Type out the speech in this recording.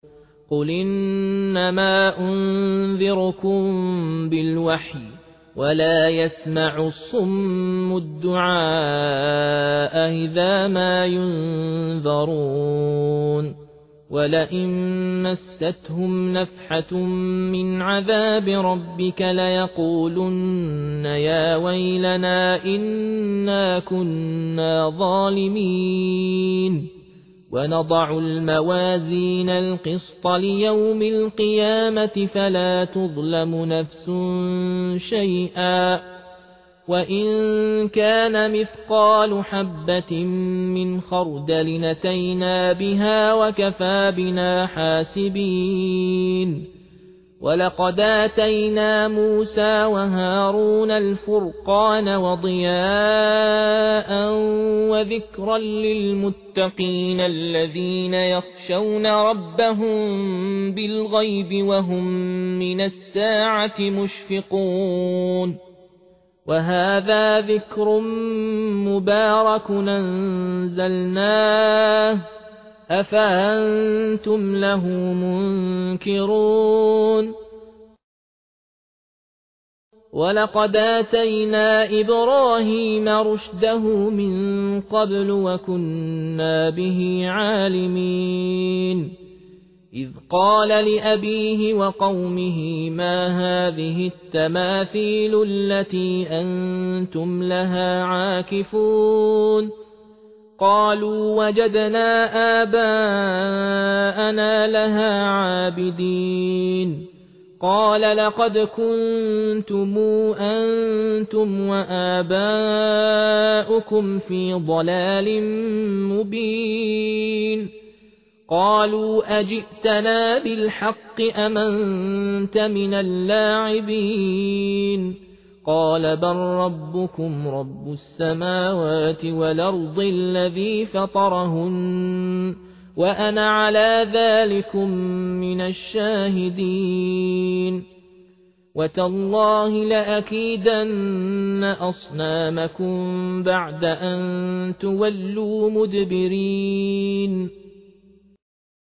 قل إنما أنذركم بالوحي ولا يسمع الصم الدعاء إذا ما ينذرون ولئن مستهم نفحة من عذاب ربك ليقولن يا ويلنا إنا كنا ظالمين ونضع الموازين القسط ليوم القيامة فلا تظلم نفس شيئا وإن كان مثقال حبة من خردل أتينا بها وكفى بنا حاسبين ولقد آتينا موسى وهارون الفرقان وضياء وذكرا للمتقين الذين يخشون ربهم بالغيب وهم من الساعة مشفقون وهذا ذكر مبارك أنزلناه أفأنتم له منكرون ولقد آتينا إبراهيم رشده من قبل وكنا به عالمين إذ قال لأبيه وقومه ما هذه التماثيل التي أنتم لها عاكفون قالوا وجدنا آباءنا لها عابدين قال لقد كنتم أنتم وآباؤكم في ضلال مبين قالوا أجئتنا بالحق أم أنت من اللاعبين قال بل ربكم رب السماوات والأرض الذي فطرهن وأنا على ذلكم من الشاهدين وتالله لأكيدن أصنامكم بعد أن تولوا مدبرين